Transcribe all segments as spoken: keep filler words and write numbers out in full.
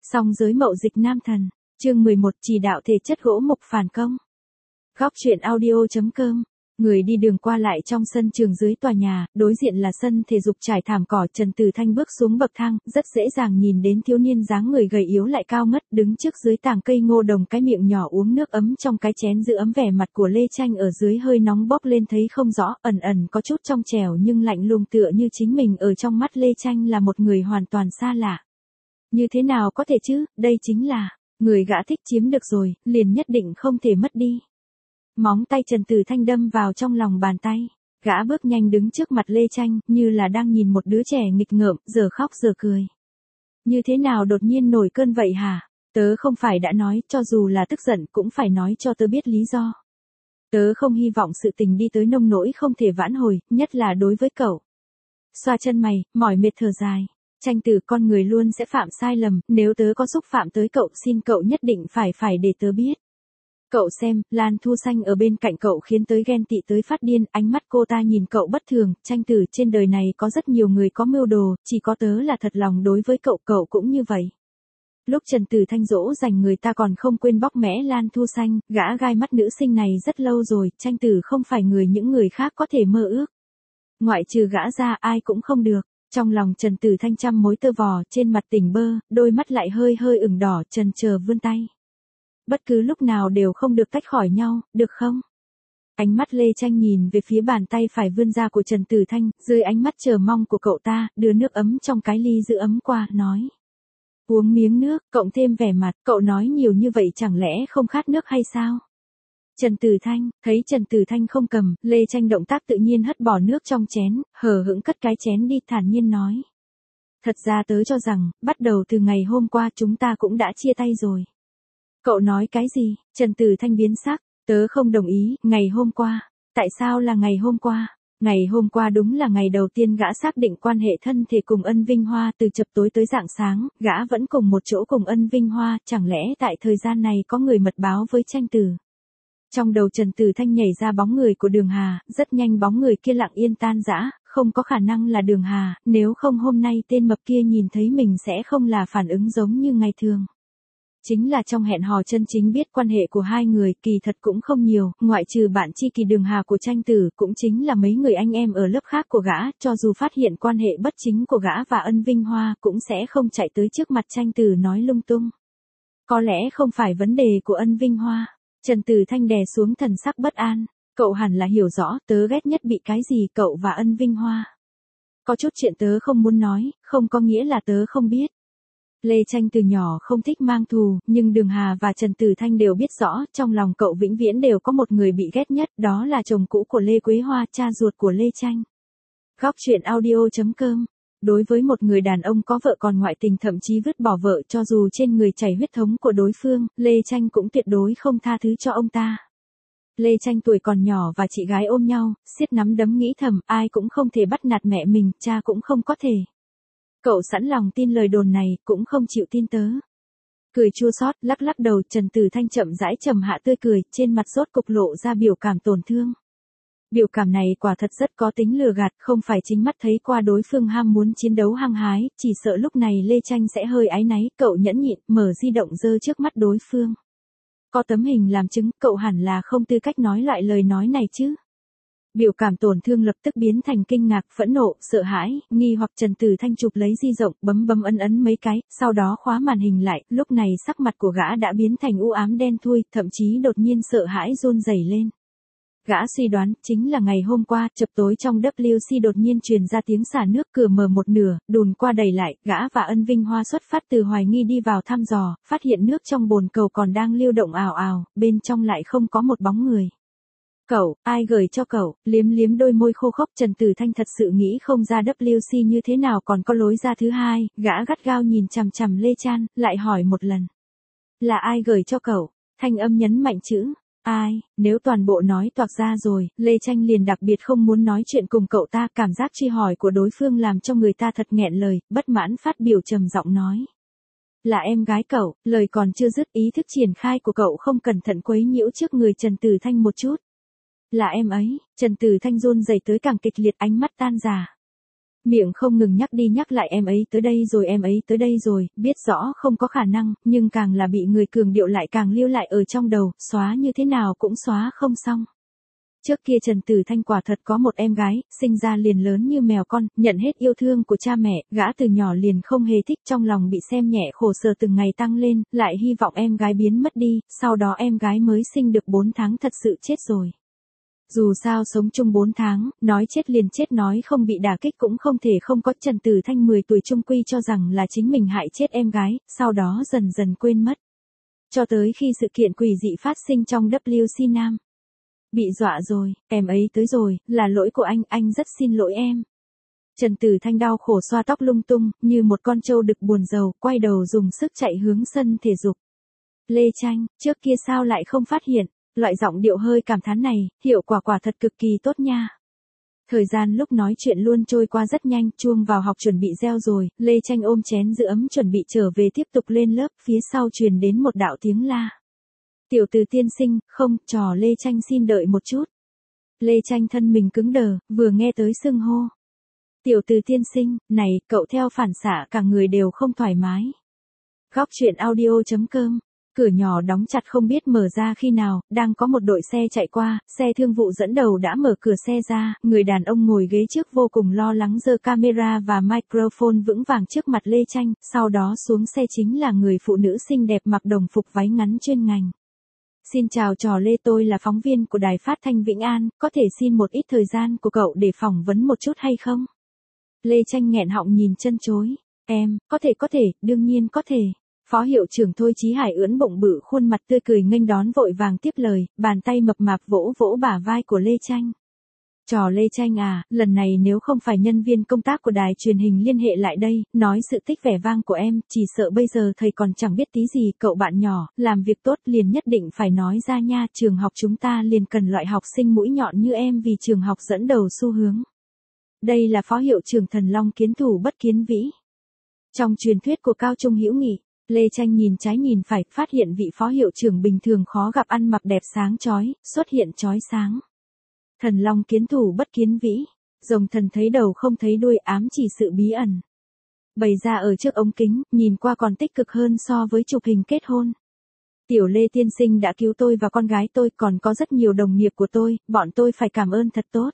Song giới mậu dịch nam thần, chương mười một chỉ đạo thể chất gỗ mục phản công. Góc truyện audio chấm com. Người đi đường qua lại trong sân trường dưới tòa nhà, đối diện là sân thể dục trải thảm cỏ. Trần Tử Thanh bước xuống bậc thang, rất dễ dàng nhìn đến thiếu niên dáng người gầy yếu lại cao ngất đứng trước dưới tàng cây ngô đồng, cái miệng nhỏ uống nước ấm trong cái chén giữ ấm. Vẻ mặt của Lê Tranh ở dưới hơi nóng bốc lên thấy không rõ, ẩn ẩn có chút trong trẻo nhưng lạnh lùng, tựa như chính mình ở trong mắt Lê Tranh là một người hoàn toàn xa lạ. Như thế nào có thể chứ, đây chính là người gã thích chiếm được rồi, liền nhất định không thể mất đi. Móng tay Trần Tử Thanh đâm vào trong lòng bàn tay, gã bước nhanh đứng trước mặt Lê Tranh, như là đang nhìn một đứa trẻ nghịch ngợm, giờ khóc giờ cười. Như thế nào đột nhiên nổi cơn vậy hả? Tớ không phải đã nói, cho dù là tức giận cũng phải nói cho tớ biết lý do. Tớ không hy vọng sự tình đi tới nông nỗi không thể vãn hồi, nhất là đối với cậu. Xoa chân mày, mỏi mệt thở dài. Tranh Tử, con người luôn sẽ phạm sai lầm, nếu tớ có xúc phạm tới cậu, xin cậu nhất định phải phải để tớ biết. Cậu xem, Lan Thu Xanh ở bên cạnh cậu khiến tới ghen tị tới phát điên, ánh mắt cô ta nhìn cậu bất thường. Tranh Tử, trên đời này có rất nhiều người có mưu đồ, chỉ có tớ là thật lòng đối với cậu, cậu cũng như vậy. Lúc Trần Tử Thanh dỗ dành người ta còn không quên bóc mẽ Lan Thu Xanh, gã gai mắt nữ sinh này rất lâu rồi. Tranh Tử không phải người những người khác có thể mơ ước. Ngoại trừ gã ra ai cũng không được. Trong lòng Trần Tử Thanh trăm mối tơ vò, trên mặt tỉnh bơ, đôi mắt lại hơi hơi ửng đỏ, chần chờ vươn tay. Bất cứ lúc nào đều không được tách khỏi nhau, được không? Ánh mắt Lê Tranh nhìn về phía bàn tay phải vươn ra của Trần Tử Thanh, dưới ánh mắt chờ mong của cậu ta, đưa nước ấm trong cái ly giữ ấm qua, nói. Uống miếng nước, cộng thêm vẻ mặt, cậu nói nhiều như vậy chẳng lẽ không khát nước hay sao? Trần Tử Thanh, thấy Trần Tử Thanh không cầm, Lê Tranh động tác tự nhiên hất bỏ nước trong chén, hờ hững cất cái chén đi, thản nhiên nói. Thật ra tớ cho rằng, bắt đầu từ ngày hôm qua chúng ta cũng đã chia tay rồi. Cậu nói cái gì? Trần Tử Thanh biến sắc, tớ không đồng ý, ngày hôm qua. Tại sao là ngày hôm qua? Ngày hôm qua đúng là ngày đầu tiên gã xác định quan hệ thân thể cùng Ân Vinh Hoa, từ chập tối tới rạng sáng, gã vẫn cùng một chỗ cùng Ân Vinh Hoa, chẳng lẽ tại thời gian này có người mật báo với Tranh Tử? Trong đầu Trần Tử Thanh nhảy ra bóng người của Đường Hà, rất nhanh bóng người kia lặng yên tan rã, không có khả năng là Đường Hà, nếu không hôm nay tên mập kia nhìn thấy mình sẽ không là phản ứng giống như ngày thường. Chính là trong hẹn hò chân chính biết quan hệ của hai người, kỳ thật cũng không nhiều, ngoại trừ bạn tri kỷ Đường Hà của Tranh Tử, cũng chính là mấy người anh em ở lớp khác của gã, cho dù phát hiện quan hệ bất chính của gã và Ân Vinh Hoa, cũng sẽ không chạy tới trước mặt Tranh Tử nói lung tung. Có lẽ không phải vấn đề của Ân Vinh Hoa. Trần Tử Thanh đè xuống thần sắc bất an, cậu hẳn là hiểu rõ, tớ ghét nhất bị cái gì, cậu và Ân Vinh Hoa. Có chút chuyện tớ không muốn nói, không có nghĩa là tớ không biết. Lê Tranh từ nhỏ không thích mang thù, nhưng Đường Hà và Trần Tử Thanh đều biết rõ, trong lòng cậu vĩnh viễn đều có một người bị ghét nhất, đó là chồng cũ của Lê Quế Hoa, cha ruột của Lê Tranh. Góc truyện audio chấm com. Đối với một người đàn ông có vợ còn ngoại tình, thậm chí vứt bỏ vợ cho dù trên người chảy huyết thống của đối phương, Lê Tranh cũng tuyệt đối không tha thứ cho ông ta. Lê Tranh tuổi còn nhỏ và chị gái ôm nhau, siết nắm đấm nghĩ thầm, ai cũng không thể bắt nạt mẹ mình, cha cũng không có thể. Cậu sẵn lòng tin lời đồn này, cũng không chịu tin tớ. Cười chua xót, lắc lắc đầu, Trần Tử Thanh chậm rãi trầm hạ tươi cười, trên mặt rốt cục lộ ra biểu cảm tổn thương. Biểu cảm này quả thật rất có tính lừa gạt, không phải chính mắt thấy qua đối phương ham muốn chiến đấu hăng hái, chỉ sợ lúc này Lê Tranh sẽ hơi áy náy, cậu nhẫn nhịn, mở di động giơ trước mắt đối phương. Có tấm hình làm chứng, cậu hẳn là không tư cách nói loại lời nói này chứ. Biểu cảm tổn thương lập tức biến thành kinh ngạc, phẫn nộ, sợ hãi, nghi hoặc. Trần Tử Thanh chụp lấy di động, bấm bấm ấn ấn mấy cái, sau đó khóa màn hình lại, lúc này sắc mặt của gã đã biến thành u ám đen thui, thậm chí đột nhiên sợ hãi run rẩy lên. Gã suy đoán, chính là ngày hôm qua, chập tối trong W C đột nhiên truyền ra tiếng xả nước, cửa mở một nửa, đùn qua đẩy lại, gã và Ân Vinh Hoa xuất phát từ hoài nghi đi vào thăm dò, phát hiện nước trong bồn cầu còn đang lưu động ào ào, bên trong lại không có một bóng người. Cậu, ai gửi cho cậu? Liếm liếm đôi môi khô khốc, Trần Tử Thanh thật sự nghĩ không ra W C như thế nào còn có lối ra thứ hai, gã gắt gao nhìn chằm chằm Lê Chan, lại hỏi một lần. Là ai gửi cho cậu? Thanh âm nhấn mạnh chữ. Ai, nếu toàn bộ nói toạc ra rồi, Lê Tranh liền đặc biệt không muốn nói chuyện cùng cậu ta, cảm giác truy hỏi của đối phương làm cho người ta thật nghẹn lời, bất mãn phát biểu trầm giọng nói. Là em gái cậu, lời còn chưa dứt, ý thức triển khai của cậu không cẩn thận quấy nhiễu trước người Trần Tử Thanh một chút. Là em ấy, Trần Tử Thanh run rẩy tới càng kịch liệt, ánh mắt tan rã. Miệng không ngừng nhắc đi nhắc lại em ấy tới đây rồi em ấy tới đây rồi, biết rõ không có khả năng, nhưng càng là bị người cường điệu lại càng lưu lại ở trong đầu, xóa như thế nào cũng xóa không xong. Trước kia Trần Tử Thanh quả thật có một em gái, sinh ra liền lớn như mèo con, nhận hết yêu thương của cha mẹ, gã từ nhỏ liền không hề thích, trong lòng bị xem nhẹ khổ sở từng ngày tăng lên, lại hy vọng em gái biến mất đi, sau đó em gái mới sinh được bốn tháng thật sự chết rồi. Dù sao sống chung bốn tháng, nói chết liền chết, nói không bị đả kích cũng không thể không có. Trần Tử Thanh mười tuổi trung quy cho rằng là chính mình hại chết em gái, sau đó dần dần quên mất. Cho tới khi sự kiện quỷ dị phát sinh trong W C Nam. Bị dọa rồi, em ấy tới rồi, là lỗi của anh, anh rất xin lỗi em. Trần Tử Thanh đau khổ xoa tóc lung tung, như một con trâu đực buồn rầu, quay đầu dùng sức chạy hướng sân thể dục. Lê Tranh, trước kia sao lại không phát hiện, loại giọng điệu hơi cảm thán này, hiệu quả quả thật cực kỳ tốt nha. Thời gian lúc nói chuyện luôn trôi qua rất nhanh, chuông vào học chuẩn bị reo rồi, Lê Tranh ôm chén giữ ấm chuẩn bị trở về tiếp tục lên lớp, phía sau truyền đến một đạo tiếng la. Tiểu Từ tiên sinh, không, trò Lê Tranh xin đợi một chút. Lê Tranh thân mình cứng đờ, vừa nghe tới xưng hô. Tiểu Từ tiên sinh, này, cậu theo phản xạ cả người đều không thoải mái. Góc chuyện audio chấm com. Cửa nhỏ đóng chặt không biết mở ra khi nào, đang có một đội xe chạy qua, xe thương vụ dẫn đầu đã mở cửa xe ra, người đàn ông ngồi ghế trước vô cùng lo lắng giơ camera và microphone vững vàng trước mặt Lê Tranh, sau đó xuống xe chính là người phụ nữ xinh đẹp mặc đồng phục váy ngắn chuyên ngành. Xin chào trò Lê, tôi là phóng viên của Đài Phát thanh Vĩnh An, có thể xin một ít thời gian của cậu để phỏng vấn một chút hay không? Lê Tranh nghẹn họng nhìn chân chối, em, có thể có thể, đương nhiên có thể. Phó hiệu trưởng Thôi Chí Hải ưỡn bụng bự khuôn mặt tươi cười nghênh đón vội vàng tiếp lời, bàn tay mập mạp vỗ vỗ bả vai của Lê Tranh. Trò Lê Tranh à, lần này nếu không phải nhân viên công tác của đài truyền hình liên hệ lại đây, nói sự tích vẻ vang của em, chỉ sợ bây giờ thầy còn chẳng biết tí gì. Cậu bạn nhỏ, làm việc tốt liền nhất định phải nói ra nha, trường học chúng ta liền cần loại học sinh mũi nhọn như em vì trường học dẫn đầu xu hướng. Đây là phó hiệu trưởng Thần Long kiến thủ bất kiến vĩ. Trong truyền thuyết của Cao Trung Hữu Nghị, Lê Tranh nhìn trái nhìn phải, phát hiện vị phó hiệu trưởng bình thường khó gặp ăn mặc đẹp sáng chói, xuất hiện chói sáng. Thần Long kiến thủ bất kiến vĩ, rồng thần thấy đầu không thấy đuôi, ám chỉ sự bí ẩn. Bày ra ở trước ống kính, nhìn qua còn tích cực hơn so với chụp hình kết hôn. Tiểu Lê tiên sinh đã cứu tôi và con gái tôi, còn có rất nhiều đồng nghiệp của tôi, bọn tôi phải cảm ơn thật tốt.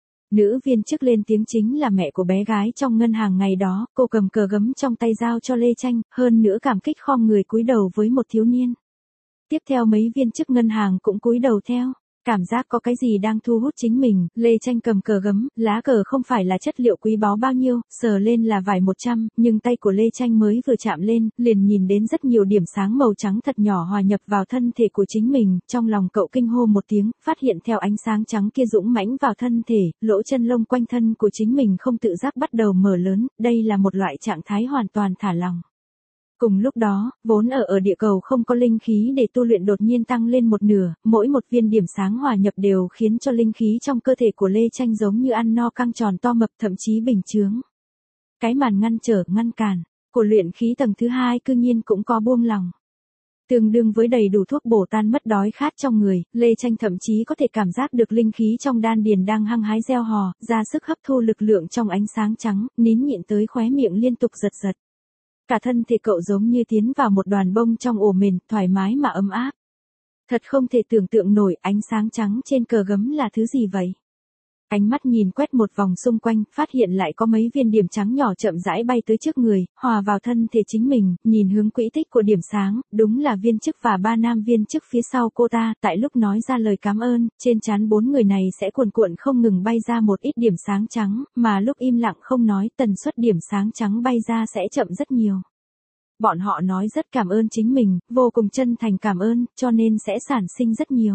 Nữ viên chức lên tiếng chính là mẹ của bé gái trong ngân hàng ngày đó, cô cầm cờ gấm trong tay giao cho Lê Tranh, hơn nữa cảm kích khom người cúi đầu với một thiếu niên. Tiếp theo mấy viên chức ngân hàng cũng cúi đầu theo. Cảm giác có cái gì đang thu hút chính mình, Lê Tranh cầm cờ gấm, lá cờ không phải là chất liệu quý báu bao nhiêu, sờ lên là vải một trăm, nhưng tay của Lê Tranh mới vừa chạm lên, liền nhìn đến rất nhiều điểm sáng màu trắng thật nhỏ hòa nhập vào thân thể của chính mình, trong lòng cậu kinh hô một tiếng, phát hiện theo ánh sáng trắng kia dũng mãnh vào thân thể, lỗ chân lông quanh thân của chính mình không tự giác bắt đầu mở lớn, đây là một loại trạng thái hoàn toàn thả lỏng. Cùng lúc đó, vốn ở ở địa cầu không có linh khí để tu luyện đột nhiên tăng lên một nửa, mỗi một viên điểm sáng hòa nhập đều khiến cho linh khí trong cơ thể của Lê Tranh giống như ăn no căng tròn to mập, thậm chí bình chướng. Cái màn ngăn trở, ngăn cản của luyện khí tầng thứ hai cư nhiên cũng có buông lỏng. Tương đương với đầy đủ thuốc bổ tan mất đói khát trong người, Lê Tranh thậm chí có thể cảm giác được linh khí trong đan điền đang hăng hái gieo hò, ra sức hấp thu lực lượng trong ánh sáng trắng, nín nhịn tới khóe miệng liên tục giật giật. Cả thân thể cậu giống như tiến vào một đoàn bông trong ổ mền, thoải mái mà ấm áp. Thật không thể tưởng tượng nổi, ánh sáng trắng trên cờ gấm là thứ gì vậy? Ánh mắt nhìn quét một vòng xung quanh, phát hiện lại có mấy viên điểm trắng nhỏ chậm rãi bay tới trước người, hòa vào thân thể chính mình, nhìn hướng quỹ tích của điểm sáng, đúng là viên chức và ba nam viên chức phía sau cô ta, tại lúc nói ra lời cảm ơn, trên trán bốn người này sẽ cuồn cuộn không ngừng bay ra một ít điểm sáng trắng, mà lúc im lặng không nói, tần suất điểm sáng trắng bay ra sẽ chậm rất nhiều. Bọn họ nói rất cảm ơn chính mình, vô cùng chân thành cảm ơn, cho nên sẽ sản sinh rất nhiều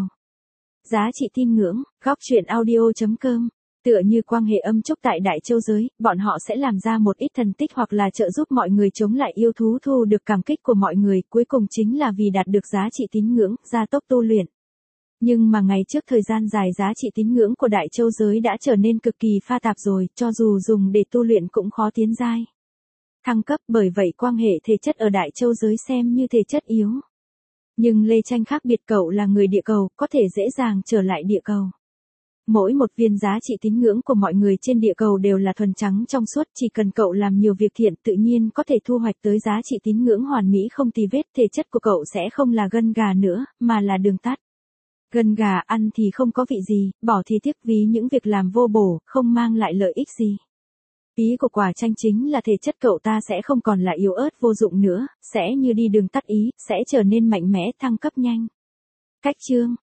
giá trị tin ngưỡng. Góc chuyện audio chấm com. Tựa như quan hệ âm trúc tại Đại Châu giới, bọn họ sẽ làm ra một ít thần tích hoặc là trợ giúp mọi người chống lại yêu thú, thu được cảm kích của mọi người, cuối cùng chính là vì đạt được giá trị tín ngưỡng, gia tốc tu luyện. Nhưng mà ngày trước thời gian dài giá trị tín ngưỡng của Đại Châu giới đã trở nên cực kỳ pha tạp rồi, cho dù dùng để tu luyện cũng khó tiến giai thăng cấp, bởi vậy quan hệ thể chất ở Đại Châu giới xem như thể chất yếu. Nhưng Lê Tranh khác biệt, cậu là người địa cầu, có thể dễ dàng trở lại địa cầu. Mỗi một viên giá trị tín ngưỡng của mọi người trên địa cầu đều là thuần trắng trong suốt, chỉ cần cậu làm nhiều việc thiện tự nhiên có thể thu hoạch tới giá trị tín ngưỡng hoàn mỹ không tì vết, thể chất của cậu sẽ không là gân gà nữa, mà là đường tắt. Gân gà ăn thì không có vị gì, bỏ thì tiếc vì những việc làm vô bổ, không mang lại lợi ích gì. Ý của quả chanh chính là thể chất cậu ta sẽ không còn là yếu ớt vô dụng nữa, sẽ như đi đường tắt ý, sẽ trở nên mạnh mẽ thăng cấp nhanh. Cách chương